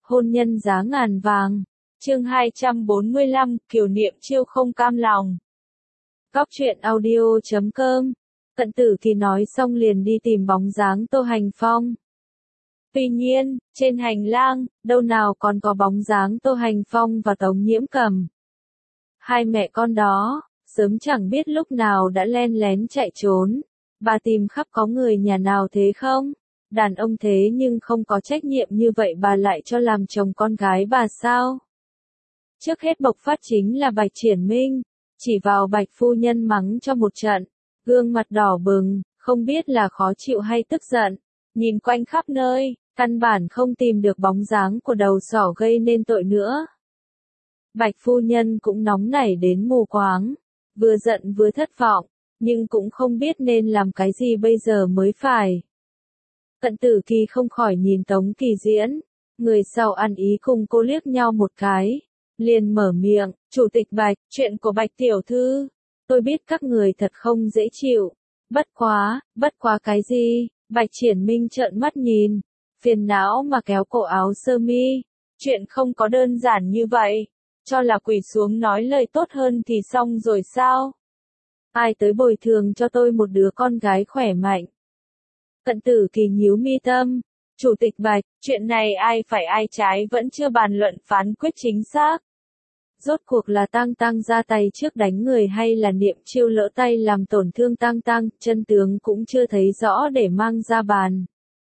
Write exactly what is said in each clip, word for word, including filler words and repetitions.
hôn nhân giá ngàn vàng. Chương hai trăm bốn mươi lăm, Kiều Niệm Chiêu không cam lòng. Góc truyện audio chấm com. Cận Tử Kỳ nói xong liền đi tìm bóng dáng Tô Hành Phong. Tuy nhiên, trên hành lang, đâu nào còn có bóng dáng Tô Hành Phong và Tống Nhiễm Cầm. Hai mẹ con đó, sớm chẳng biết lúc nào đã len lén chạy trốn. Bà tìm khắp có người nhà nào thế không? Đàn ông thế nhưng không có trách nhiệm như vậy bà lại cho làm chồng con gái bà sao? Trước hết bộc phát chính là Bạch Triển Minh, chỉ vào Bạch phu nhân mắng cho một trận, gương mặt đỏ bừng, không biết là khó chịu hay tức giận, nhìn quanh khắp nơi, căn bản không tìm được bóng dáng của đầu sỏ gây nên tội nữa. Bạch phu nhân cũng nóng nảy đến mù quáng, vừa giận vừa thất vọng, nhưng cũng không biết nên làm cái gì bây giờ mới phải. Cận Tử Kỳ không khỏi nhìn Tống Kỳ Diễn, người sau ăn ý cùng cô liếc nhau một cái, liền mở miệng, Chủ tịch Bạch, chuyện của Bạch tiểu thư, tôi biết các người thật không dễ chịu, bất quá, bất quá cái gì? Bạch Triển Minh trợn mắt nhìn, phiền não mà kéo cổ áo sơ mi, chuyện không có đơn giản như vậy, cho là quỳ xuống nói lời tốt hơn thì xong rồi sao? Ai tới bồi thường cho tôi một đứa con gái khỏe mạnh? Cận Tử Kỳ nhíu mi tâm, Chủ tịch Bạch, chuyện này ai phải ai trái vẫn chưa bàn luận phán quyết chính xác. Rốt cuộc là Tang Tang ra tay trước đánh người hay là Niệm Chiêu lỡ tay làm tổn thương Tang Tang, chân tướng cũng chưa thấy rõ để mang ra bàn.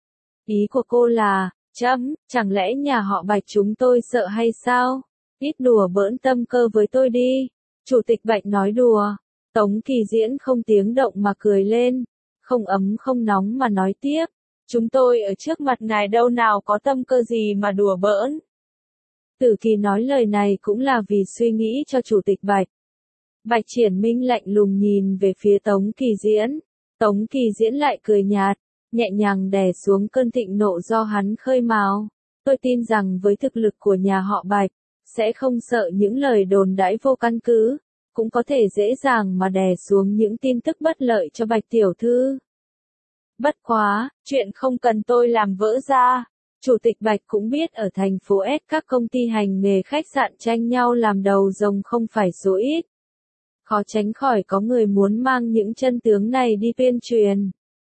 Ý của cô là, chấm, chẳng lẽ nhà họ Bạch chúng tôi sợ hay sao? Ít đùa bỡn tâm cơ với tôi đi. Chủ tịch Bạch nói đùa. Tống Kỳ Diễn không tiếng động mà cười lên, không ấm không nóng mà nói tiếp, chúng tôi ở trước mặt ngài đâu nào có tâm cơ gì mà đùa bỡn. Tử Kỳ nói lời này cũng là vì suy nghĩ cho Chủ tịch Bạch. Bạch Triển Minh lạnh lùng nhìn về phía Tống Kỳ Diễn, Tống Kỳ Diễn lại cười nhạt, nhẹ nhàng đè xuống cơn thịnh nộ do hắn khơi mào. Tôi tin rằng với thực lực của nhà họ Bạch, sẽ không sợ những lời đồn đãi vô căn cứ, cũng có thể dễ dàng mà đè xuống những tin tức bất lợi cho Bạch tiểu thư. Bất quá, chuyện không cần tôi làm vỡ ra. Chủ tịch Bạch cũng biết ở thành phố S các công ty hành nghề khách sạn tranh nhau làm đầu rồng không phải số ít. Khó tránh khỏi có người muốn mang những chân tướng này đi tuyên truyền.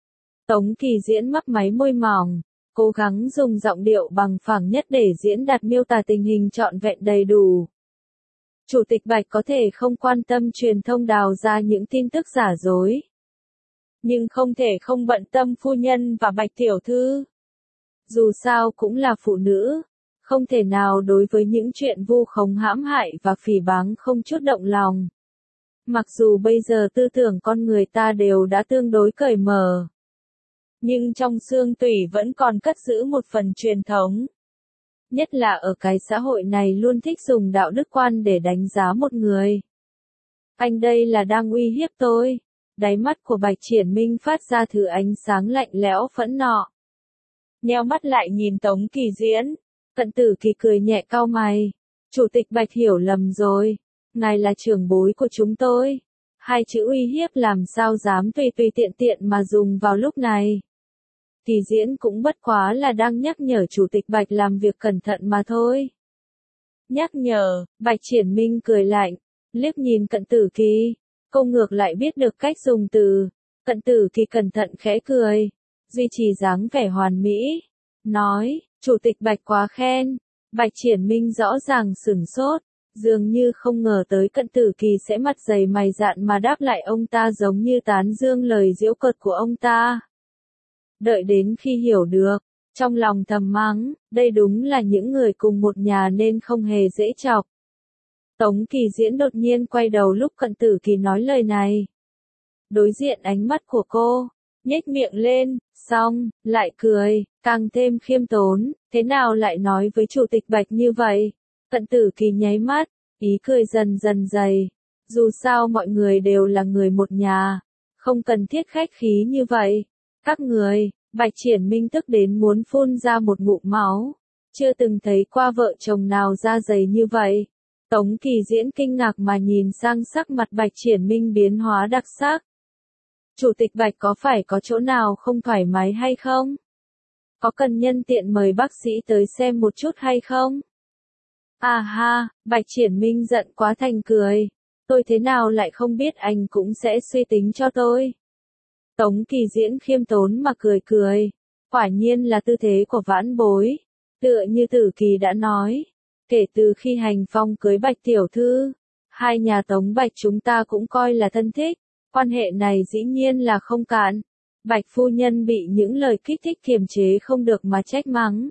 Tống Kỳ Diễn mấp máy môi mỏng, cố gắng dùng giọng điệu bằng phẳng nhất để diễn đạt miêu tả tình hình trọn vẹn đầy đủ. Chủ tịch Bạch có thể không quan tâm truyền thông đào ra những tin tức giả dối, nhưng không thể không bận tâm phu nhân và Bạch tiểu thư. Dù sao cũng là phụ nữ, không thể nào đối với những chuyện vu khống hãm hại và phỉ báng không chút động lòng. Mặc dù bây giờ tư tưởng con người ta đều đã tương đối cởi mở, nhưng trong xương tủy vẫn còn cất giữ một phần truyền thống. Nhất là ở cái xã hội này luôn thích dùng đạo đức quan để đánh giá một người. Anh đây là đang uy hiếp tôi. Đáy mắt của Bạch Triển Minh phát ra thứ ánh sáng lạnh lẽo phẫn nộ. Nheo mắt lại nhìn Tống Kỳ Diễn, Cận Tử Kỳ cười nhẹ cau mày. Chủ tịch Bạch hiểu lầm rồi, ngài là trưởng bối của chúng tôi. Hai chữ uy hiếp làm sao dám tùy tùy tiện tiện mà dùng vào lúc này. Kỳ Diễn cũng bất quá là đang nhắc nhở Chủ tịch Bạch làm việc cẩn thận mà thôi. Nhắc nhở, Bạch Triển Minh cười lạnh, liếc nhìn Cận Tử Kỳ, cô ngược lại biết được cách dùng từ. Cận Tử Kỳ cẩn thận khẽ cười, duy trì dáng vẻ hoàn mỹ, nói, Chủ tịch Bạch quá khen. Bạch Triển Minh rõ ràng sửng sốt, dường như không ngờ tới Cận Tử Kỳ sẽ mặt dày mày dạn mà đáp lại ông ta giống như tán dương lời giễu cợt của ông ta. Đợi đến khi hiểu được, trong lòng thầm mắng, đây đúng là những người cùng một nhà nên không hề dễ chọc. Tống Kỳ Diễn đột nhiên quay đầu lúc Cận Tử Kỳ nói lời này. Đối diện ánh mắt của cô, nhếch miệng lên, xong, lại cười, càng thêm khiêm tốn, thế nào lại nói với Chủ tịch Bạch như vậy? Cận Tử Kỳ nháy mắt, ý cười dần dần dày. Dù sao mọi người đều là người một nhà, không cần thiết khách khí như vậy. Các người, Bạch Triển Minh tức đến muốn phun ra một ngụm máu. Chưa từng thấy qua vợ chồng nào da dày như vậy. Tống Kỳ Diễn kinh ngạc mà nhìn sang sắc mặt Bạch Triển Minh biến hóa đặc sắc. Chủ tịch Bạch có phải có chỗ nào không thoải mái hay không? Có cần nhân tiện mời bác sĩ tới xem một chút hay không? À ha, Bạch Triển Minh giận quá thành cười. Tôi thế nào lại không biết anh cũng sẽ suy tính cho tôi. Tống Kỳ Diễn khiêm tốn mà cười cười. Quả nhiên là tư thế của vãn bối. Tựa như Tử Kỳ đã nói. Kể từ khi Hành Phong cưới Bạch Tiểu Thư, hai nhà Tống Bạch chúng ta cũng coi là thân thích. Quan hệ này dĩ nhiên là không cạn. Bạch phu nhân bị những lời kích thích kiềm chế không được mà trách mắng.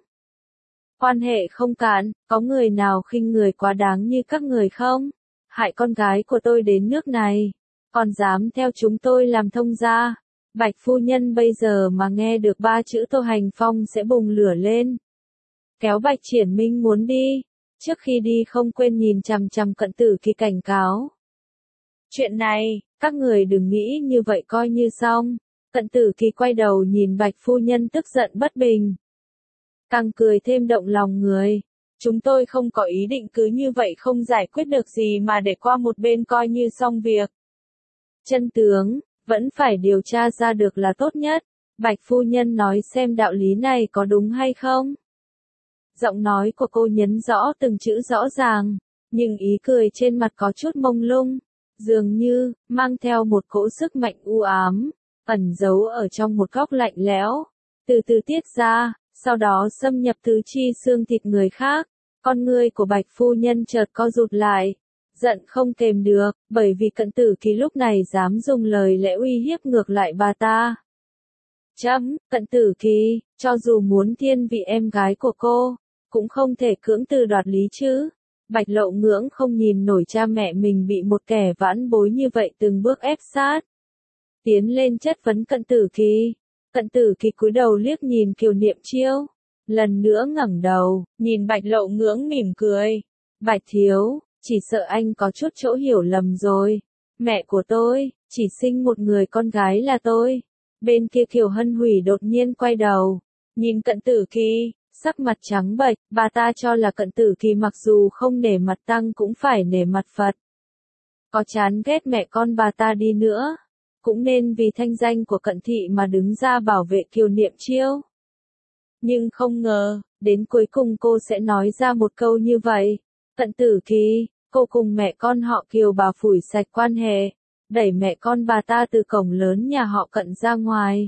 Quan hệ không cạn, có người nào khinh người quá đáng như các người không? Hại con gái của tôi đến nước này, còn dám theo chúng tôi làm thông gia. Bạch phu nhân bây giờ mà nghe được ba chữ Tô Hành Phong sẽ bùng lửa lên. Kéo Bạch Triển Minh muốn đi, trước khi đi không quên nhìn chằm chằm Cận Tử Kỳ cảnh cáo. Chuyện này, các người đừng nghĩ như vậy coi như xong. Cận Tử Kỳ quay đầu nhìn Bạch phu nhân tức giận bất bình. Càng cười thêm động lòng người. Chúng tôi không có ý định cứ như vậy không giải quyết được gì mà để qua một bên coi như xong việc. Chân tướng, vẫn phải điều tra ra được là tốt nhất. Bạch phu nhân nói xem đạo lý này có đúng hay không. Giọng nói của cô nhấn rõ từng chữ rõ ràng, nhưng ý cười trên mặt có chút mông lung, dường như mang theo một cỗ sức mạnh u ám, ẩn giấu ở trong một góc lạnh lẽo, từ từ tiết ra, sau đó xâm nhập tứ chi xương thịt người khác. Con ngươi của Bạch phu nhân chợt co rụt lại, giận không kềm được, bởi vì Cận Tử Kỳ lúc này dám dùng lời lẽ uy hiếp ngược lại bà ta. Chấm, Cận Tử Kỳ, cho dù muốn thiên vị em gái của cô, cũng không thể cưỡng từ đoạt lý chứ. Bạch Lộ Ngưỡng không nhìn nổi cha mẹ mình bị một kẻ vãn bối như vậy từng bước ép sát. Tiến lên chất vấn Cận Tử Kỳ. Cận Tử Kỳ cúi đầu liếc nhìn Kiều Niệm Chiêu. Lần nữa ngẩng đầu, nhìn Bạch Lộ Ngưỡng mỉm cười. Bạch thiếu, chỉ sợ anh có chút chỗ hiểu lầm rồi. Mẹ của tôi, chỉ sinh một người con gái là tôi. Bên kia Kiều Hân Hủy đột nhiên quay đầu, nhìn Cận Tử Kỳ, sắc mặt trắng bệch, bà ta cho là Cận Tử Kỳ mặc dù không nể mặt Tăng cũng phải nể mặt Phật. Có chán ghét mẹ con bà ta đi nữa, cũng nên vì thanh danh của Cận thị mà đứng ra bảo vệ Kiều Niệm Chiêu. Nhưng không ngờ, đến cuối cùng cô sẽ nói ra một câu như vậy. Cận Tử Kỳ, cô cùng mẹ con họ Kiều bà phủi sạch quan hệ, đẩy mẹ con bà ta từ cổng lớn nhà họ Cận ra ngoài.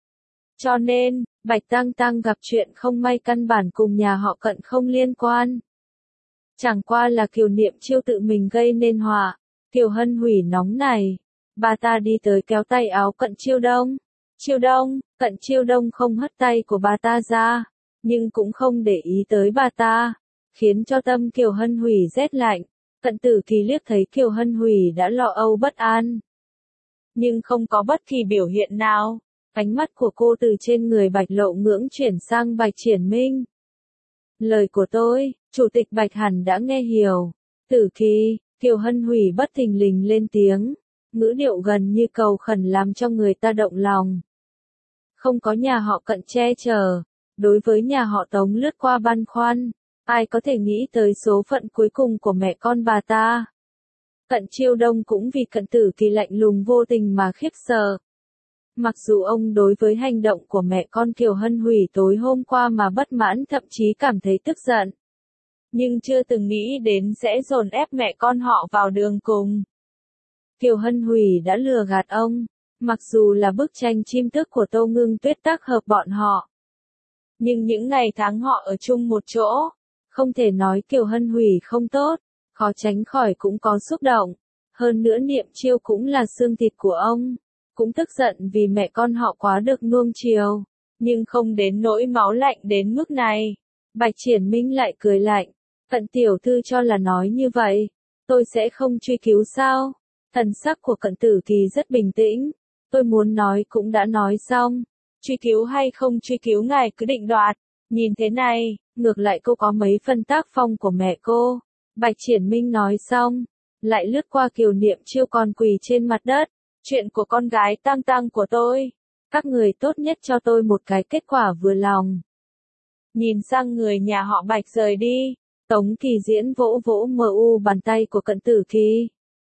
Cho nên, Bạch Tăng Tăng gặp chuyện không may căn bản cùng nhà họ Cận không liên quan. Chẳng qua là Kiều Niệm Chiêu tự mình gây nên họa. Kiều Hân Hủy nóng này, bà ta đi tới kéo tay áo Cận Chiêu Đông. Chiêu Đông, Cận Chiêu Đông không hất tay của bà ta ra, nhưng cũng không để ý tới bà ta, khiến cho tâm Kiều Hân Hủy rét lạnh. Cận Tử Kỳ liếc thấy Kiều Hân Hủy đã lo âu bất an, nhưng không có bất kỳ biểu hiện nào. Ánh mắt của cô từ trên người Bạch Lộ Ngưỡng chuyển sang Bạch Triển Minh. Lời của tôi, Chủ tịch Bạch hẳn đã nghe hiểu. Tử Kỳ, Kiều Hân Hủy bất thình lình lên tiếng, ngữ điệu gần như cầu khẩn làm cho người ta động lòng. Không có nhà họ Cận che chở, đối với nhà họ Tống lướt qua băn khoăn, ai có thể nghĩ tới số phận cuối cùng của mẹ con bà ta. Cận Chiêu Đông cũng vì Cận Tử Kỳ lạnh lùng vô tình mà khiếp sợ. Mặc dù ông đối với hành động của mẹ con Kiều Hân Hủy tối hôm qua mà bất mãn, thậm chí cảm thấy tức giận, nhưng chưa từng nghĩ đến sẽ dồn ép mẹ con họ vào đường cùng. Kiều Hân Hủy đã lừa gạt ông, mặc dù là bức tranh chim tước của Tô Ngưng Tuyết tác hợp bọn họ, nhưng những ngày tháng họ ở chung một chỗ, không thể nói Kiều Hân Hủy không tốt, khó tránh khỏi cũng có xúc động. Hơn nữa Niệm Chiêu cũng là xương thịt của ông, cũng tức giận vì mẹ con họ quá được nuông chiều, nhưng không đến nỗi máu lạnh đến mức này. Bạch Triển Minh lại cười lạnh, Cận tiểu thư cho là nói như vậy, tôi sẽ không truy cứu sao? Thần sắc của Cận Tử Kỳ rất bình tĩnh, tôi muốn nói cũng đã nói xong, truy cứu hay không truy cứu ngài cứ định đoạt. Nhìn thế này, ngược lại cô có mấy phần tác phong của mẹ cô. Bạch Triển Minh nói xong, lại lướt qua Kiều Niệm Chiêu còn quỳ trên mặt đất. Chuyện của con gái Tăng Tăng của tôi, các người tốt nhất cho tôi một cái kết quả vừa lòng. Nhìn sang người nhà họ Bạch rời đi, Tống Kỳ Diễn vỗ vỗ mờ u bàn tay của Cận Tử Kỳ.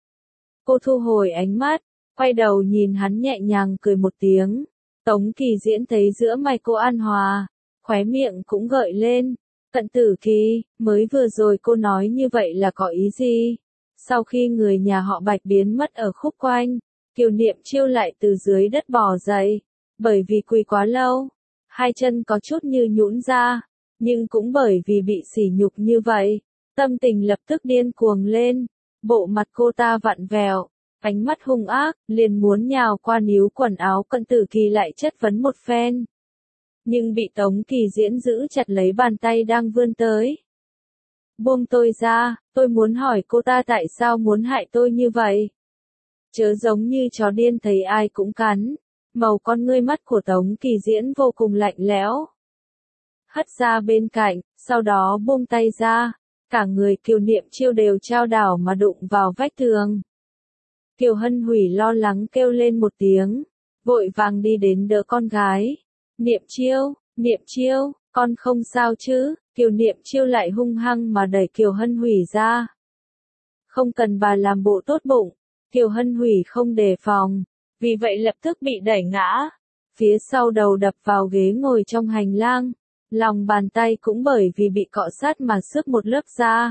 Cô thu hồi ánh mắt, quay đầu nhìn hắn nhẹ nhàng cười một tiếng. Tống Kỳ Diễn thấy giữa mày cô an hòa, khóe miệng cũng gợi lên. Cận Tử Kỳ, mới vừa rồi cô nói như vậy là có ý gì? Sau khi người nhà họ Bạch biến mất ở khúc quanh, Kiều Niệm Chiêu lại từ dưới đất bò dậy, bởi vì quỳ quá lâu, hai chân có chút như nhũn ra, nhưng cũng bởi vì bị sỉ nhục như vậy, tâm tình lập tức điên cuồng lên, bộ mặt cô ta vặn vẹo, ánh mắt hung ác, liền muốn nhào qua níu quần áo Cận Tử Kỳ lại chất vấn một phen. Nhưng bị Tống Kỳ Diễn giữ chặt lấy bàn tay đang vươn tới. Buông tôi ra, tôi muốn hỏi cô ta tại sao muốn hại tôi như vậy. Chớ giống như chó điên thấy ai cũng cắn, màu con ngươi mắt của Tống Kỳ Diễn vô cùng lạnh lẽo. Hất ra bên cạnh, sau đó buông tay ra, cả người Kiều Niệm Chiêu đều trao đảo mà đụng vào vách tường. Kiều Hân Hủy lo lắng kêu lên một tiếng, vội vàng đi đến đỡ con gái. Niệm Chiêu, Niệm Chiêu, con không sao chứ? Kiều Niệm Chiêu lại hung hăng mà đẩy Kiều Hân Hủy ra. Không cần bà làm bộ tốt bụng, Kiều Hân Hủy không đề phòng, vì vậy lập tức bị đẩy ngã, phía sau đầu đập vào ghế ngồi trong hành lang, lòng bàn tay cũng bởi vì bị cọ sát mà xước một lớp da.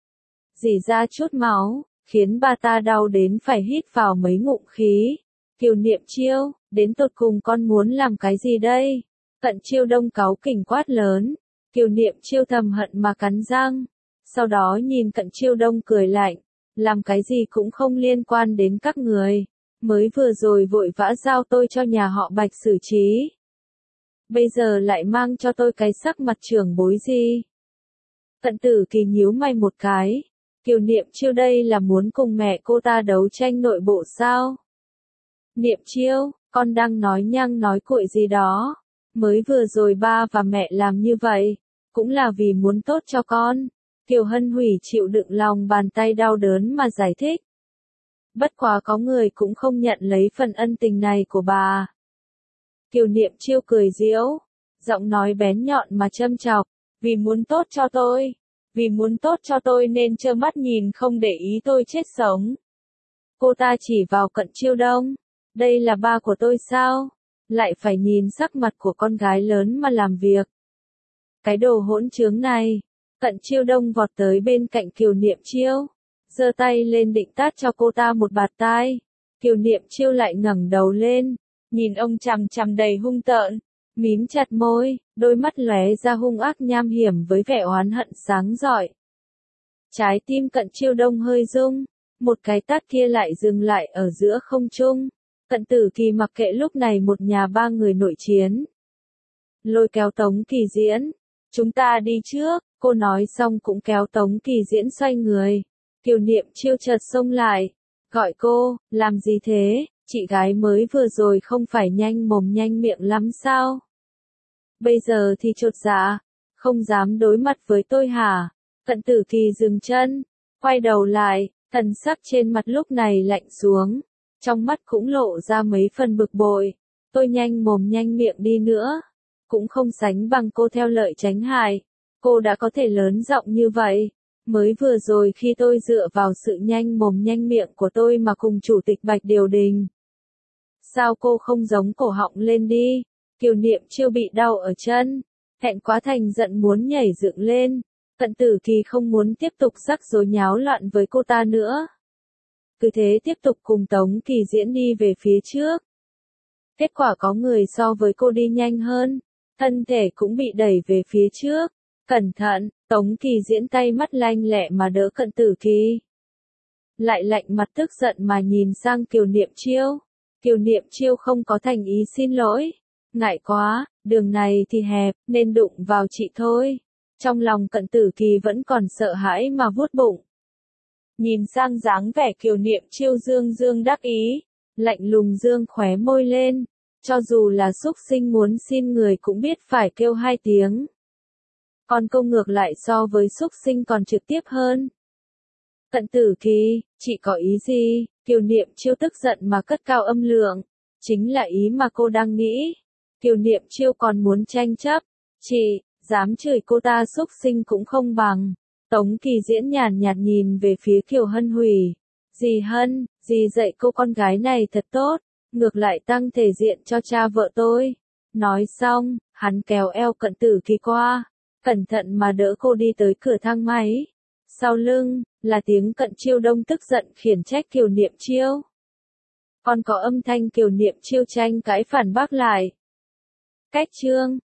Rỉ ra chút máu, khiến bà ta đau đến phải hít vào mấy ngụm khí. Kiều Niệm Chiêu, đến tột cùng con muốn làm cái gì đây? Cận Chiêu Đông cáu kỉnh quát lớn. Kiều Niệm Chiêu thầm hận mà cắn răng, sau đó nhìn Cận Chiêu Đông cười lạnh, làm cái gì cũng không liên quan đến các người, mới vừa rồi vội vã giao tôi cho nhà họ Bạch xử trí. Bây giờ lại mang cho tôi cái sắc mặt trưởng bối gì? Cận Tử Kỳ nhíu mày một cái, Kiều Niệm Chiêu đây là muốn cùng mẹ cô ta đấu tranh nội bộ sao? Niệm Chiêu, con đang nói nhăng nói cuội gì đó, mới vừa rồi ba và mẹ làm như vậy, cũng là vì muốn tốt cho con. Kiều Hân Hủy chịu đựng lòng bàn tay đau đớn mà giải thích. Bất quá có người cũng không nhận lấy phần ân tình này của bà. Kiều Niệm Chiêu cười giễu, giọng nói bén nhọn mà châm chọc, vì muốn tốt cho tôi, vì muốn tốt cho tôi nên trơ mắt nhìn không để ý tôi chết sống. Cô ta chỉ vào Cận Chiêu Đông, đây là ba của tôi sao? Lại phải nhìn sắc mặt của con gái lớn mà làm việc. Cái đồ hỗn trướng này. Cận Chiêu Đông vọt tới bên cạnh Kiều Niệm Chiêu, giơ tay lên định tát cho cô ta một bạt tai. Kiều Niệm Chiêu lại ngẩng đầu lên, nhìn ông chằm chằm đầy hung tợn, mím chặt môi, đôi mắt lóe ra hung ác nham hiểm với vẻ oán hận sáng rọi. Trái tim Cận Chiêu Đông hơi rung, một cái tát kia lại dừng lại ở giữa không trung. Cận Tử Kỳ mặc kệ lúc này một nhà ba người nội chiến. Lôi kéo Tống Kỳ Diễn, chúng ta đi trước, cô nói xong cũng kéo Tống Kỳ Diễn xoay người. Kiều Niệm Chiêu chợt xông lại, gọi cô, làm gì thế, chị gái mới vừa rồi không phải nhanh mồm nhanh miệng lắm sao? Bây giờ thì chột dạ, không dám đối mặt với tôi hả? Cận Tử Kỳ dừng chân, quay đầu lại, thần sắc trên mặt lúc này lạnh xuống, trong mắt cũng lộ ra mấy phần bực bội. Tôi nhanh mồm nhanh miệng đi nữa, cũng không sánh bằng cô theo lợi tránh hại. Cô đã có thể lớn giọng như vậy, mới vừa rồi khi tôi dựa vào sự nhanh mồm nhanh miệng của tôi mà cùng chủ tịch Bạch điều đình. Sao cô không giống cổ họng lên đi? Kiều Niệm Chiêu bị đau ở chân, thẹn quá thành giận muốn nhảy dựng lên. Cận Tử Kỳ không muốn tiếp tục rắc rối nháo loạn với cô ta nữa. Cứ thế tiếp tục cùng Tống Kỳ Diễn đi về phía trước. Kết quả có người so với cô đi nhanh hơn, thân thể cũng bị đẩy về phía trước. Cẩn thận, Tống Kỳ Diễn tay mắt lanh lẹ mà đỡ Cận Tử Kỳ. Lại lạnh mặt tức giận mà nhìn sang Kiều Niệm Chiêu. Kiều Niệm Chiêu không có thành ý xin lỗi. Ngại quá, đường này thì hẹp, nên đụng vào chị thôi. Trong lòng Cận Tử Kỳ vẫn còn sợ hãi mà vuốt bụng. Nhìn sang dáng vẻ Kiều Niệm Chiêu dương dương đắc ý, lạnh lùng dương khóe môi lên. Cho dù là xúc sinh muốn xin người cũng biết phải kêu hai tiếng. Còn câu ngược lại so với xúc sinh còn trực tiếp hơn. Cận Tử Kỳ, chị có ý gì? Kiều Niệm Chiêu tức giận mà cất cao âm lượng. Chính là ý mà cô đang nghĩ. Kiều Niệm Chiêu còn muốn tranh chấp. Chị, dám chửi cô ta xúc sinh cũng không bằng. Tống Kỳ Diễn nhàn nhạt nhìn về phía Kiều Hân Hủy. Dì Hân, dì dạy cô con gái này thật tốt. Ngược lại tăng thể diện cho cha vợ tôi. Nói xong, Hắn kéo eo Cận Tử Kỳ qua, cẩn thận mà đỡ cô đi tới cửa thang máy. Sau lưng, là tiếng Cận Chiêu Đông tức giận khiển trách Kiều Niệm Chiêu. Còn có âm thanh Kiều Niệm Chiêu tranh cãi phản bác lại. Cách chương